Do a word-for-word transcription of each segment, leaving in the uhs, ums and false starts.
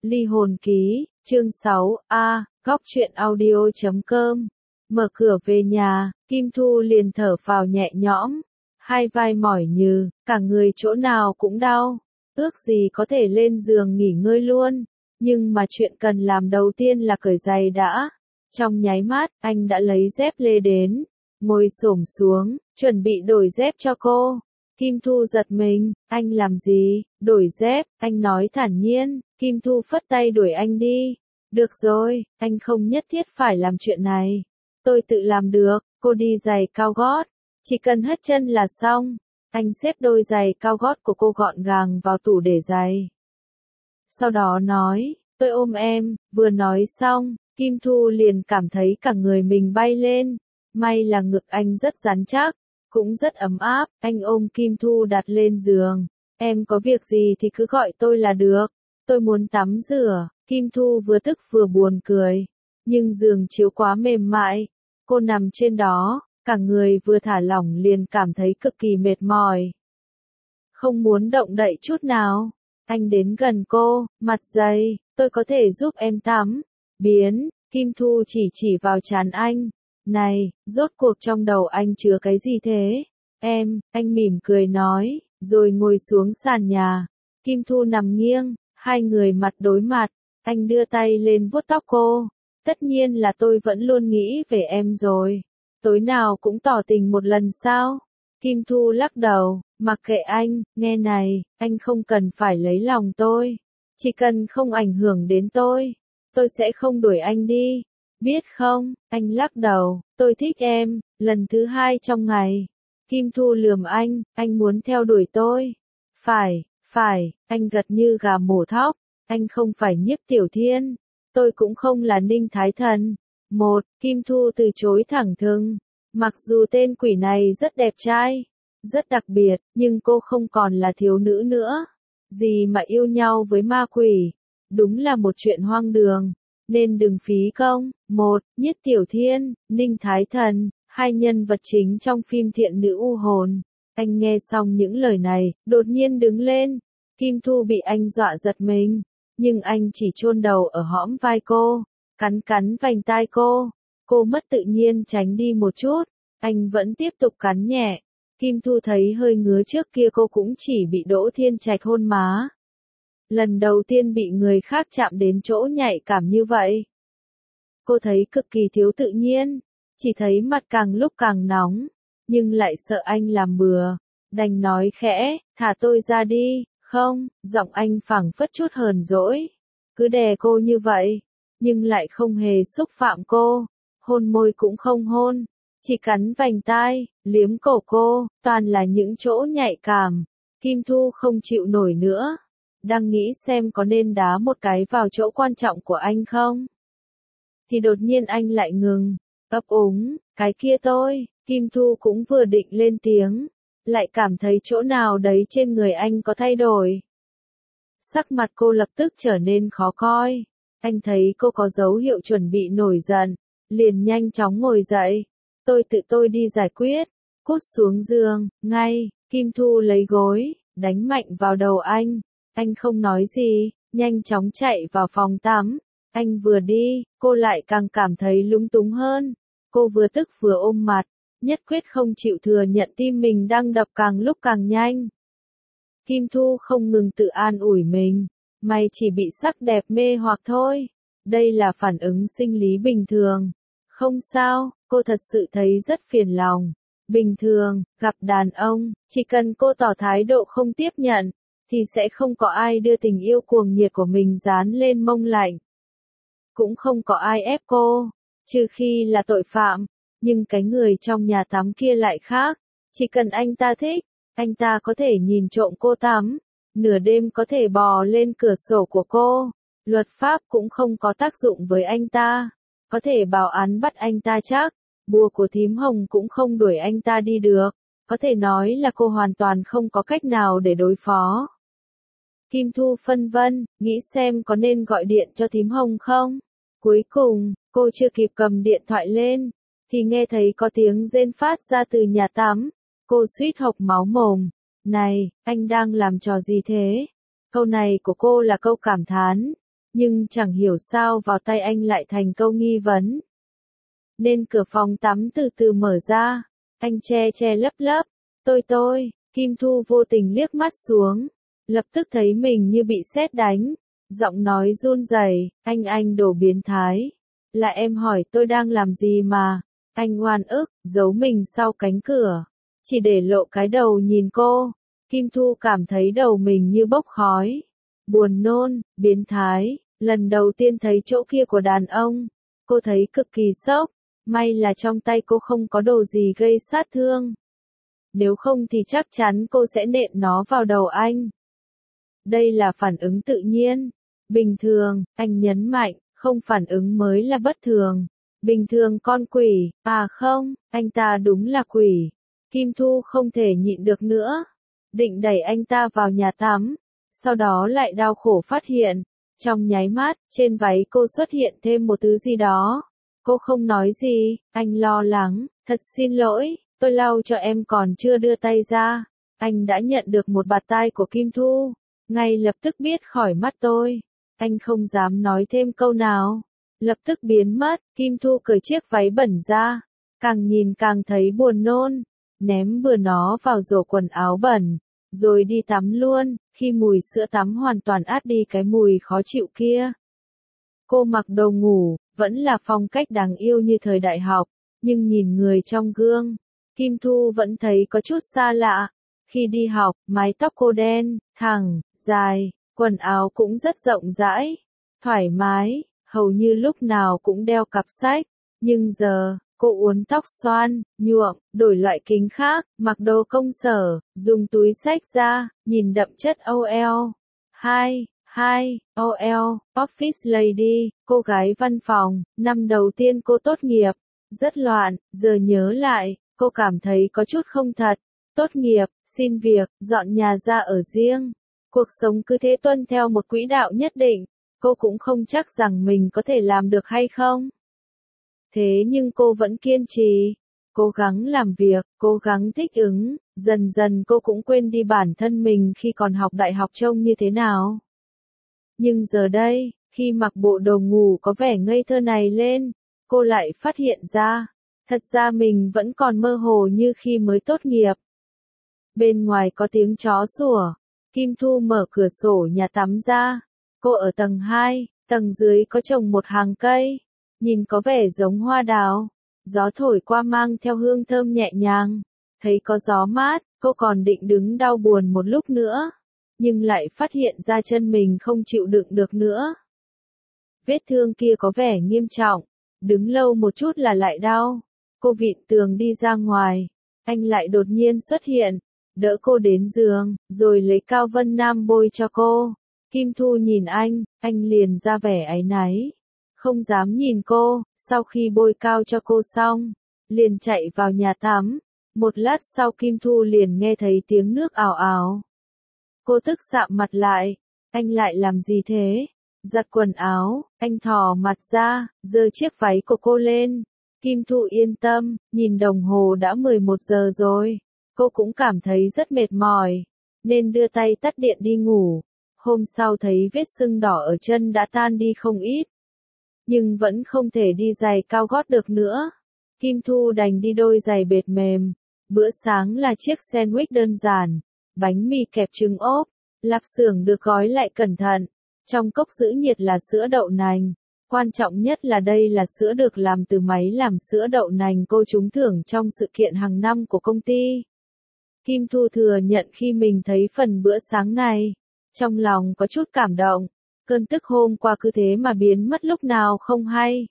Ly hồn ký, chương sáu, A, góc truyện audio chấm com. Mở cửa về nhà, Kim Thu liền thở phào nhẹ nhõm. Hai vai mỏi nhừ, cả người chỗ nào cũng đau. Ước gì có thể lên giường nghỉ ngơi luôn. Nhưng mà chuyện cần làm đầu tiên là cởi giày đã. Trong nháy mắt, anh đã lấy dép lê đến. Ngồi xổm xuống, chuẩn bị đổi dép cho cô. Kim Thu giật mình, anh làm gì, đổi dép, anh nói thản nhiên. Kim Thu phất tay đuổi anh đi. Được rồi, anh không nhất thiết phải làm chuyện này. Tôi tự làm được, cô đi giày cao gót. Chỉ cần hất chân là xong. Anh xếp đôi giày cao gót của cô gọn gàng vào tủ để giày. Sau đó nói, tôi ôm em, vừa nói xong, Kim Thu liền cảm thấy cả người mình bay lên. May là ngực anh rất rắn chắc, cũng rất ấm áp, anh ôm Kim Thu đặt lên giường. Em có việc gì thì cứ gọi tôi là được. Tôi muốn tắm rửa. Kim Thu vừa tức vừa buồn cười. Nhưng giường chiếu quá mềm mại. Cô nằm trên đó, cả người vừa thả lỏng liền cảm thấy cực kỳ mệt mỏi. Không muốn động đậy chút nào. Anh đến gần cô, mặt dày, tôi có thể giúp em tắm. Biến, Kim Thu chỉ chỉ vào trán anh. Này, rốt cuộc trong đầu anh chứa cái gì thế? Em, anh mỉm cười nói, rồi ngồi xuống sàn nhà. Kim Thu nằm nghiêng, hai người mặt đối mặt, anh đưa tay lên vuốt tóc cô. Tất nhiên là tôi vẫn luôn nghĩ về em rồi. Tối nào cũng tỏ tình một lần sao? Kim Thu lắc đầu, mặc kệ anh, nghe này, anh không cần phải lấy lòng tôi. Chỉ cần không ảnh hưởng đến tôi, tôi sẽ không đuổi anh đi. Biết không, anh lắc đầu, tôi thích em, lần thứ hai trong ngày. Kim Thu lườm anh, anh muốn theo đuổi tôi. Phải, phải, anh gật như gà mổ thóc, anh không phải Nhiếp Tiểu Thiên, tôi cũng không là Ninh Thái Thần. Một, Kim Thu từ chối thẳng thừng, mặc dù tên quỷ này rất đẹp trai, rất đặc biệt, nhưng cô không còn là thiếu nữ nữa. Gì mà yêu nhau với ma quỷ, đúng là một chuyện hoang đường. Nên đừng phí công. Một, Nhiếp Tiểu Thiên, Ninh Thái Thần, hai nhân vật chính trong phim Thiện Nữ U Hồn. Anh nghe xong những lời này, đột nhiên đứng lên. Kim Thu bị anh dọa giật mình, nhưng anh chỉ chôn đầu ở hõm vai cô, cắn cắn vành tai cô. Cô mất tự nhiên tránh đi một chút, anh vẫn tiếp tục cắn nhẹ. Kim Thu thấy hơi ngứa, trước kia cô cũng chỉ bị Đỗ Thiên Trạch hôn má. Lần đầu tiên bị người khác chạm đến chỗ nhạy cảm như vậy. Cô thấy cực kỳ thiếu tự nhiên, chỉ thấy mặt càng lúc càng nóng, nhưng lại sợ anh làm bừa, đành nói khẽ, thả tôi ra đi. Không, giọng anh phảng phất chút hờn dỗi, cứ đè cô như vậy, nhưng lại không hề xúc phạm cô, hôn môi cũng không hôn, chỉ cắn vành tai, liếm cổ cô, toàn là những chỗ nhạy cảm. Kim Thu không chịu nổi nữa, đang nghĩ xem có nên đá một cái vào chỗ quan trọng của anh không. Thì đột nhiên anh lại ngừng, ấp úng, cái kia tôi. Kim Thu cũng vừa định lên tiếng, lại cảm thấy chỗ nào đấy trên người anh có thay đổi. Sắc mặt cô lập tức trở nên khó coi. Anh thấy cô có dấu hiệu chuẩn bị nổi giận, liền nhanh chóng ngồi dậy. Tôi tự tôi đi giải quyết. Cút xuống giường, ngay. Kim Thu lấy gối, đánh mạnh vào đầu anh. Anh không nói gì, nhanh chóng chạy vào phòng tắm. Anh vừa đi, cô lại càng cảm thấy lúng túng hơn. Cô vừa tức vừa ôm mặt, nhất quyết không chịu thừa nhận tim mình đang đập càng lúc càng nhanh. Kim Thu không ngừng tự an ủi mình, mày chỉ bị sắc đẹp mê hoặc thôi. Đây là phản ứng sinh lý bình thường. Không sao, cô thật sự thấy rất phiền lòng. Bình thường, gặp đàn ông, chỉ cần cô tỏ thái độ không tiếp nhận, thì sẽ không có ai đưa tình yêu cuồng nhiệt của mình dán lên mông lạnh. Cũng không có ai ép cô, trừ khi là tội phạm. Nhưng cái người trong nhà tắm kia lại khác, chỉ cần anh ta thích, anh ta có thể nhìn trộm cô tắm, nửa đêm có thể bò lên cửa sổ của cô, luật pháp cũng không có tác dụng với anh ta, có thể bảo án bắt anh ta chắc, bùa của thím Hồng cũng không đuổi anh ta đi được, có thể nói là cô hoàn toàn không có cách nào để đối phó. Kim Thu phân vân, nghĩ xem có nên gọi điện cho thím Hồng không. Cuối cùng, cô chưa kịp cầm điện thoại lên, thì nghe thấy có tiếng rên phát ra từ nhà tắm. Cô suýt hộc máu mồm. Này, anh đang làm trò gì thế? Câu này của cô là câu cảm thán, Nhưng chẳng hiểu sao vào tay anh lại thành câu nghi vấn. Nên cửa phòng tắm từ từ mở ra, anh che che lấp lấp, tôi tôi, Kim Thu vô tình liếc mắt xuống, lập tức thấy mình như bị sét đánh, giọng nói run rẩy, anh anh đồ biến thái, là em hỏi tôi đang làm gì mà, anh oan ức, giấu mình sau cánh cửa, chỉ để lộ cái đầu nhìn cô, Kim Thu cảm thấy đầu mình như bốc khói, buồn nôn, biến thái, lần đầu tiên thấy chỗ kia của đàn ông, cô thấy cực kỳ sốc, may là trong tay cô không có đồ gì gây sát thương. Nếu không thì chắc chắn cô sẽ nện nó vào đầu anh. Đây là phản ứng tự nhiên. Bình thường, anh nhấn mạnh, không phản ứng mới là bất thường. Bình thường con quỷ, à không, anh ta đúng là quỷ. Kim Thu không thể nhịn được nữa. Định đẩy anh ta vào nhà tắm. Sau đó lại đau khổ phát hiện. Trong nháy mắt, trên váy cô xuất hiện thêm một thứ gì đó. Cô không nói gì, anh lo lắng, thật xin lỗi. Tôi lau cho em còn chưa đưa tay ra. Anh đã nhận được một bạt tai của Kim Thu. Ngay lập tức biết khỏi mắt tôi. Anh không dám nói thêm câu nào. Lập tức biến mất. Kim Thu cởi chiếc váy bẩn ra. Càng nhìn càng thấy buồn nôn. Ném bừa nó vào rổ quần áo bẩn. Rồi đi tắm luôn. Khi mùi sữa tắm hoàn toàn át đi cái mùi khó chịu kia. Cô mặc đồ ngủ. Vẫn là phong cách đáng yêu như thời đại học. Nhưng nhìn người trong gương. Kim Thu vẫn thấy có chút xa lạ. Khi đi học, mái tóc cô đen, thẳng, dài, quần áo cũng rất rộng rãi, thoải mái, hầu như lúc nào cũng đeo cặp sách. Nhưng giờ, cô uốn tóc xoăn, nhuộm, đổi loại kính khác, mặc đồ công sở, dùng túi xách ra, nhìn đậm chất ô lờ. Hi, hi, ô lờ, Office Lady, cô gái văn phòng, năm đầu tiên cô tốt nghiệp. Rất loạn, giờ nhớ lại. Cô cảm thấy có chút không thật. Tốt nghiệp, xin việc, dọn nhà ra ở riêng. Cuộc sống cứ thế tuân theo một quỹ đạo nhất định. Cô cũng không chắc rằng mình có thể làm được hay không. Thế nhưng cô vẫn kiên trì. Cố gắng làm việc, cố gắng thích ứng. Dần dần cô cũng quên đi bản thân mình khi còn học đại học trông như thế nào. Nhưng giờ đây, khi mặc bộ đồ ngủ có vẻ ngây thơ này lên, cô lại phát hiện ra. Thật ra mình vẫn còn mơ hồ như khi mới tốt nghiệp. Bên ngoài có tiếng chó sủa. Kim Thu mở cửa sổ nhà tắm ra. Cô ở tầng hai, tầng dưới có trồng một hàng cây. Nhìn có vẻ giống hoa đào. Gió thổi qua mang theo hương thơm nhẹ nhàng. Thấy có gió mát, cô còn định đứng đau buồn một lúc nữa. Nhưng lại phát hiện ra chân mình không chịu đựng được nữa. Vết thương kia có vẻ nghiêm trọng. Đứng lâu một chút là lại đau. Cô vịn tường đi ra ngoài. Anh lại đột nhiên xuất hiện. Đỡ cô đến giường, rồi lấy Cao Vân Nam bôi cho cô. Kim Thu nhìn anh, anh liền ra vẻ áy náy. Không dám nhìn cô, sau khi bôi cao cho cô xong, liền chạy vào nhà tắm. Một lát sau Kim Thu liền nghe thấy tiếng nước ào ào. Cô tức sạm mặt lại. Anh lại làm gì thế? Giặt quần áo, anh thò mặt ra, giơ chiếc váy của cô lên. Kim Thu yên tâm, nhìn đồng hồ đã mười một giờ rồi. Cô cũng cảm thấy rất mệt mỏi, nên đưa tay tắt điện đi ngủ. Hôm sau thấy vết sưng đỏ ở chân đã tan đi không ít. Nhưng vẫn không thể đi giày cao gót được nữa. Kim Thu đành đi đôi giày bệt mềm. Bữa sáng là chiếc sandwich đơn giản, bánh mì kẹp trứng ốp, lạp xưởng được gói lại cẩn thận. Trong cốc giữ nhiệt là sữa đậu nành. Quan trọng nhất là đây là sữa được làm từ máy làm sữa đậu nành cô trúng thưởng trong sự kiện hàng năm của công ty. Kim Thu thừa nhận khi mình thấy phần bữa sáng này, trong lòng có chút cảm động. Cơn tức hôm qua cứ thế mà biến mất lúc nào không hay.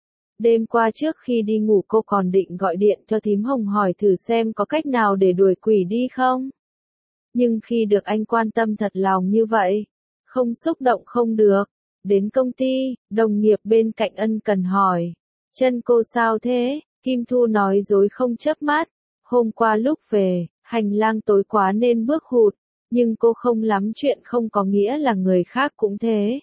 Đêm qua trước khi đi ngủ cô còn định gọi điện cho thím Hồng hỏi thử xem có cách nào để đuổi quỷ đi không. Nhưng khi được anh quan tâm thật lòng như vậy, không xúc động không được. Đến công ty, đồng nghiệp bên cạnh ân cần hỏi. Chân cô sao thế? Kim Thu nói dối không chớp mắt. Hôm qua lúc về, hành lang tối quá nên bước hụt. Nhưng cô không lắm chuyện không có nghĩa là người khác cũng thế.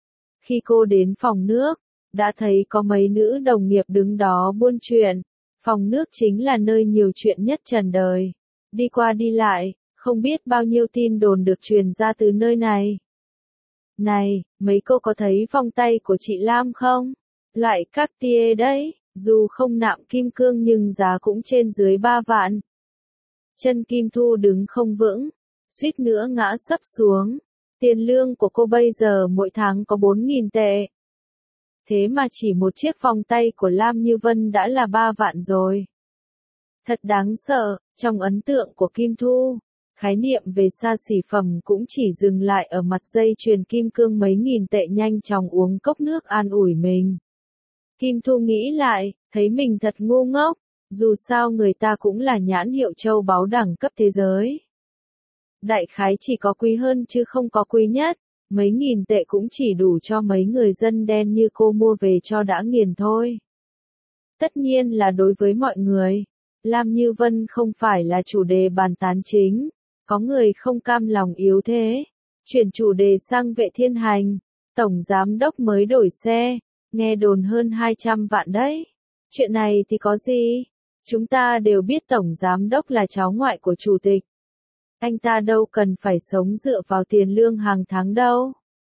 Khi cô đến phòng nước, đã thấy có mấy nữ đồng nghiệp đứng đó buôn chuyện. Phòng nước chính là nơi nhiều chuyện nhất trần đời. Đi qua đi lại, không biết bao nhiêu tin đồn được truyền ra từ nơi này. Này, mấy cô có thấy vòng tay của chị Lam không? Loại Cartier đấy, dù không nạm kim cương nhưng giá cũng trên dưới ba vạn. Chân Kim Thu đứng không vững, suýt nữa ngã sấp xuống. Tiền lương của cô bây giờ mỗi tháng có bốn nghìn tệ. Thế mà chỉ một chiếc vòng tay của Lam Như Vân đã là ba vạn rồi. Thật đáng sợ, trong ấn tượng của Kim Thu, khái niệm về xa xỉ phẩm cũng chỉ dừng lại ở mặt dây chuyền kim cương mấy nghìn tệ nhanh chóng uống cốc nước an ủi mình. Kim Thu nghĩ lại, thấy mình thật ngu ngốc, dù sao người ta cũng là nhãn hiệu châu báu đẳng cấp thế giới. Đại khái chỉ có quý hơn chứ không có quý nhất, mấy nghìn tệ cũng chỉ đủ cho mấy người dân đen như cô mua về cho đã nghiền thôi. Tất nhiên là đối với mọi người, Lam Như Vân không phải là chủ đề bàn tán chính, có người không cam lòng yếu thế. Chuyển chủ đề sang Vệ Thiên Hành, tổng giám đốc mới đổi xe, nghe đồn hơn hai trăm vạn đấy. Chuyện này thì có gì? Chúng ta đều biết tổng giám đốc là cháu ngoại của chủ tịch. Anh ta đâu cần phải sống dựa vào tiền lương hàng tháng đâu.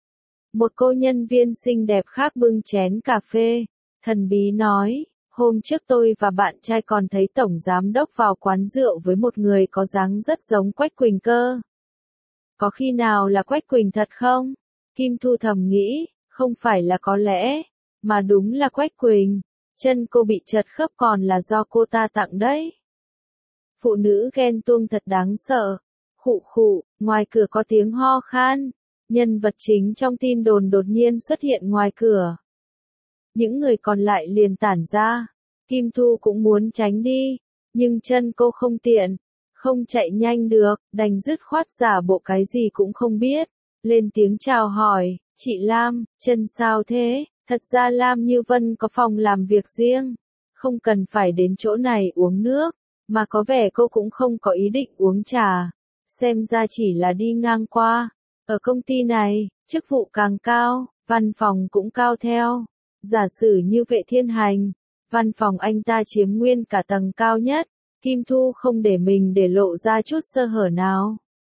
Một cô nhân viên xinh đẹp khác bưng chén cà phê, thần bí nói, hôm trước tôi và bạn trai còn thấy tổng giám đốc vào quán rượu với một người có dáng rất giống Quách Quỳnh cơ. Có khi nào là Quách Quỳnh thật không? Kim Thu thầm nghĩ, không phải là có lẽ, mà đúng là Quách Quỳnh. Chân cô bị chật khớp còn là do cô ta tặng đấy. Phụ nữ ghen tuông thật đáng sợ. Khụ khụ, ngoài cửa có tiếng ho khan. Nhân vật chính trong tin đồn đột nhiên xuất hiện ngoài cửa. Những người còn lại liền tản ra. Kim Thu cũng muốn tránh đi, nhưng chân cô không tiện, không chạy nhanh được, đành dứt khoát giả bộ cái gì cũng không biết. Lên tiếng chào hỏi, chị Lam, chân sao thế? Thật ra Lam Như Vân có phòng làm việc riêng, không cần phải đến chỗ này uống nước, mà có vẻ cô cũng không có ý định uống trà, xem ra chỉ là đi ngang qua. Ở công ty này, chức vụ càng cao, văn phòng cũng cao theo. Giả sử như Vệ Thiên Hành, văn phòng anh ta chiếm nguyên cả tầng cao nhất, Kim Thu không để mình để lộ ra chút sơ hở nào.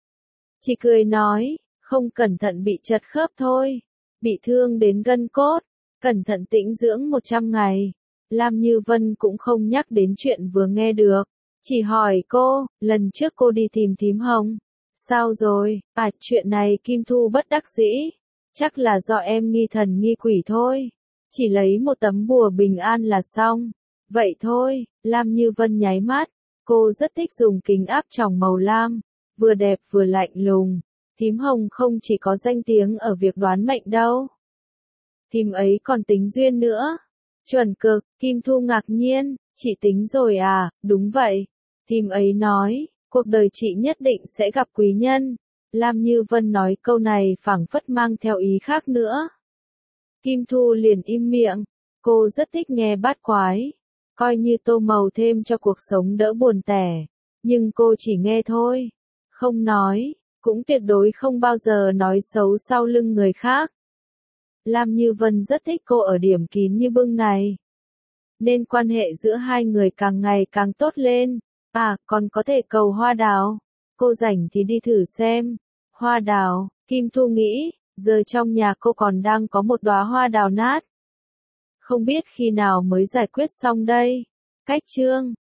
Chỉ cười nói, không cẩn thận bị chật khớp thôi, bị thương đến gân cốt. Cẩn thận tĩnh dưỡng một trăm ngày. Lam Như Vân cũng không nhắc đến chuyện vừa nghe được. Chỉ hỏi cô, lần trước cô đi tìm thím Hồng. Sao rồi? À, chuyện này Kim Thu bất đắc dĩ. Chắc là do em nghi thần nghi quỷ thôi. Chỉ lấy một tấm bùa bình an là xong. Vậy thôi, Lam Như Vân nháy mắt. Cô rất thích dùng kính áp tròng màu lam. Vừa đẹp vừa lạnh lùng. Thím Hồng không chỉ có danh tiếng ở việc đoán mệnh đâu. Thím ấy còn tính duyên nữa. Chuẩn cực, Kim Thu ngạc nhiên, chị tính rồi à, đúng vậy. Thím ấy nói, cuộc đời chị nhất định sẽ gặp quý nhân. Lam Như Vân nói câu này phảng phất mang theo ý khác nữa. Kim Thu liền im miệng, cô rất thích nghe bát quái, coi như tô màu thêm cho cuộc sống đỡ buồn tẻ. Nhưng cô chỉ nghe thôi, không nói, cũng tuyệt đối không bao giờ nói xấu sau lưng người khác. Lam Như Vân rất thích cô ở điểm kín như bưng này. Nên quan hệ giữa hai người càng ngày càng tốt lên. À, còn có thể cầu hoa đào. Cô rảnh thì đi thử xem. Hoa đào, Kim Thu nghĩ, giờ trong nhà cô còn đang có một đóa hoa đào nát. Không biết khi nào mới giải quyết xong đây. Cách chương